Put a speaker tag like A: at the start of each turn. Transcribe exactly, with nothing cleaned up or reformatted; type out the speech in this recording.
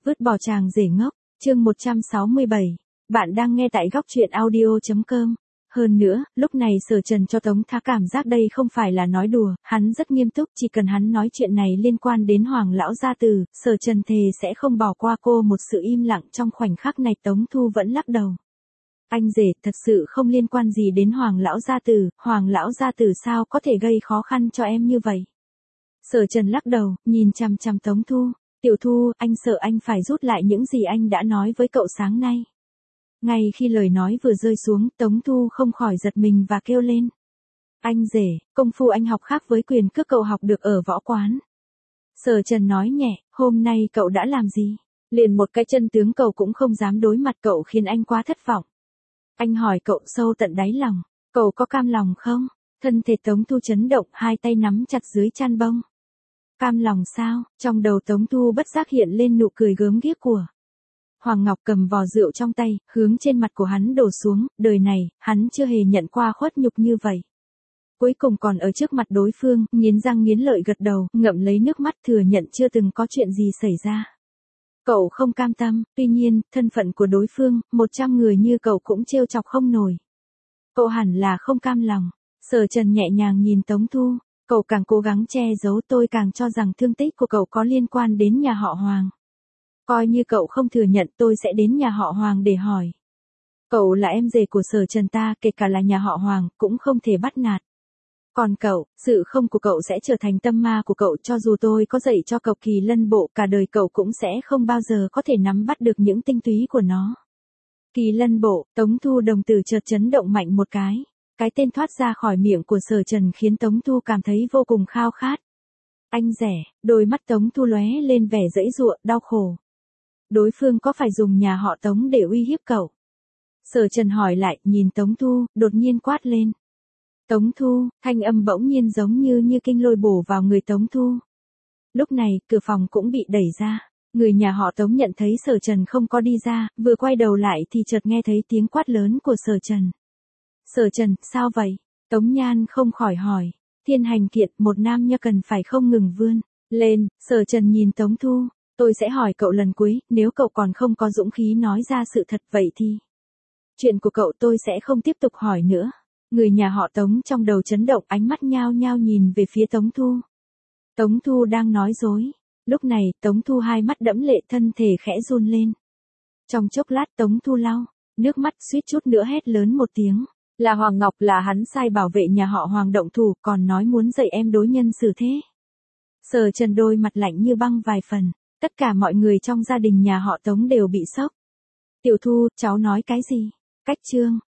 A: Vứt bỏ chàng rể ngốc, chương một trăm sáu mươi bảy. Bạn đang nghe tại góc truyện audio chấm com. Hơn nữa, lúc này Sở Trần cho Tống Thá cảm giác đây không phải là nói đùa, hắn rất nghiêm túc, chỉ cần hắn nói chuyện này liên quan đến Hoàng lão gia tử, Sở Trần thề sẽ không bỏ qua cô. Một sự im lặng trong khoảnh khắc này, Tống Thu vẫn lắc đầu. Anh rể, thật sự không liên quan gì đến Hoàng lão gia tử, Hoàng lão gia tử sao có thể gây khó khăn cho em như vậy? Sở Trần lắc đầu, nhìn chằm chằm Tống Thu. Tiểu Thu, anh sợ anh phải rút lại những gì anh đã nói với cậu sáng nay. Ngay khi lời nói vừa rơi xuống, Tống Thu không khỏi giật mình và kêu lên. Anh rể, công phu anh học khác với quyền cước cậu học được ở võ quán. Sở Trần nói nhẹ, hôm nay cậu đã làm gì? Liền một cái chân tướng cậu cũng không dám đối mặt, cậu khiến anh quá thất vọng. Anh hỏi cậu sâu tận đáy lòng, cậu có cam lòng không? Thân thể Tống Thu chấn động, hai tay nắm chặt dưới chăn bông. Cam lòng sao? Trong đầu Tống Thu bất giác hiện lên nụ cười gớm ghiếc của Hoàng Ngọc, cầm vò rượu trong tay, hướng trên mặt của hắn đổ xuống, đời này, hắn chưa hề nhận qua khuất nhục như vậy. Cuối cùng còn ở trước mặt đối phương, nghiến răng nghiến lợi gật đầu, ngậm lấy nước mắt thừa nhận chưa từng có chuyện gì xảy ra. Cậu không cam tâm, tuy nhiên, thân phận của đối phương, một trăm người như cậu cũng trêu chọc không nổi. Cậu hẳn là không cam lòng. Sở Trần nhẹ nhàng nhìn Tống Thu. Cậu càng cố gắng che giấu, tôi càng cho rằng thương tích của cậu có liên quan đến nhà họ Hoàng. Coi như cậu không thừa nhận, tôi sẽ đến nhà họ Hoàng để hỏi. Cậu là em rể của Sở Trần ta, kể cả là nhà họ Hoàng, cũng không thể bắt nạt. Còn cậu, sự không của cậu sẽ trở thành tâm ma của cậu, cho dù tôi có dạy cho cậu kỳ lân bộ, cả đời cậu cũng sẽ không bao giờ có thể nắm bắt được những tinh túy của nó. Kỳ lân bộ, Tống Thu đồng tử chợt chấn động mạnh một cái. Cái tên thoát ra khỏi miệng của Sở Trần khiến Tống Thu cảm thấy vô cùng khao khát. Anh rẻ, đôi mắt Tống Thu lóe lên vẻ giãy giụa, đau khổ. Đối phương có phải dùng nhà họ Tống để uy hiếp cậu? Sở Trần hỏi lại, nhìn Tống Thu, đột nhiên quát lên. Tống Thu, thanh âm bỗng nhiên giống như như kinh lôi bổ vào người Tống Thu. Lúc này, cửa phòng cũng bị đẩy ra. Người nhà họ Tống nhận thấy Sở Trần không có đi ra, vừa quay đầu lại thì chợt nghe thấy tiếng quát lớn của Sở Trần. Sở Trần, sao vậy? Tống Nhan không khỏi hỏi. Thiên hành kiện, một nam nha cần phải không ngừng vươn lên. Sở Trần nhìn Tống Thu. Tôi sẽ hỏi cậu lần cuối, nếu cậu còn không có dũng khí nói ra sự thật vậy thì. Chuyện của cậu tôi sẽ không tiếp tục hỏi nữa. Người nhà họ Tống trong đầu chấn động, ánh mắt nhao nhao nhìn về phía Tống Thu. Tống Thu đang nói dối. Lúc này, Tống Thu hai mắt đẫm lệ, thân thể khẽ run lên. Trong chốc lát Tống Thu lau nước mắt, suýt chút nữa hét lớn một tiếng. Là Hoàng Ngọc, là hắn sai bảo vệ nhà họ Hoàng động thủ, còn nói muốn dạy em đối nhân xử thế. Sở Trần đôi mặt lạnh như băng vài phần. Tất cả mọi người trong gia đình nhà họ Tống đều bị sốc. Tiểu Thu, cháu nói cái gì? Cách chương,